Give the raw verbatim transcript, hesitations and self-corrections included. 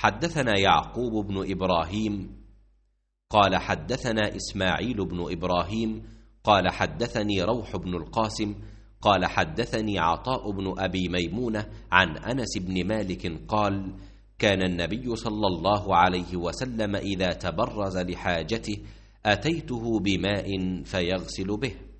حدثنا يعقوب بن إبراهيم قال حدثنا إسماعيل بن إبراهيم قال حدثني روح بن القاسم قال حدثني عطاء بن أبي ميمونة عن أنس بن مالك قال كان النبي صلى الله عليه وسلم إذا تبرز لحاجته أتيته بماء فيغسل به.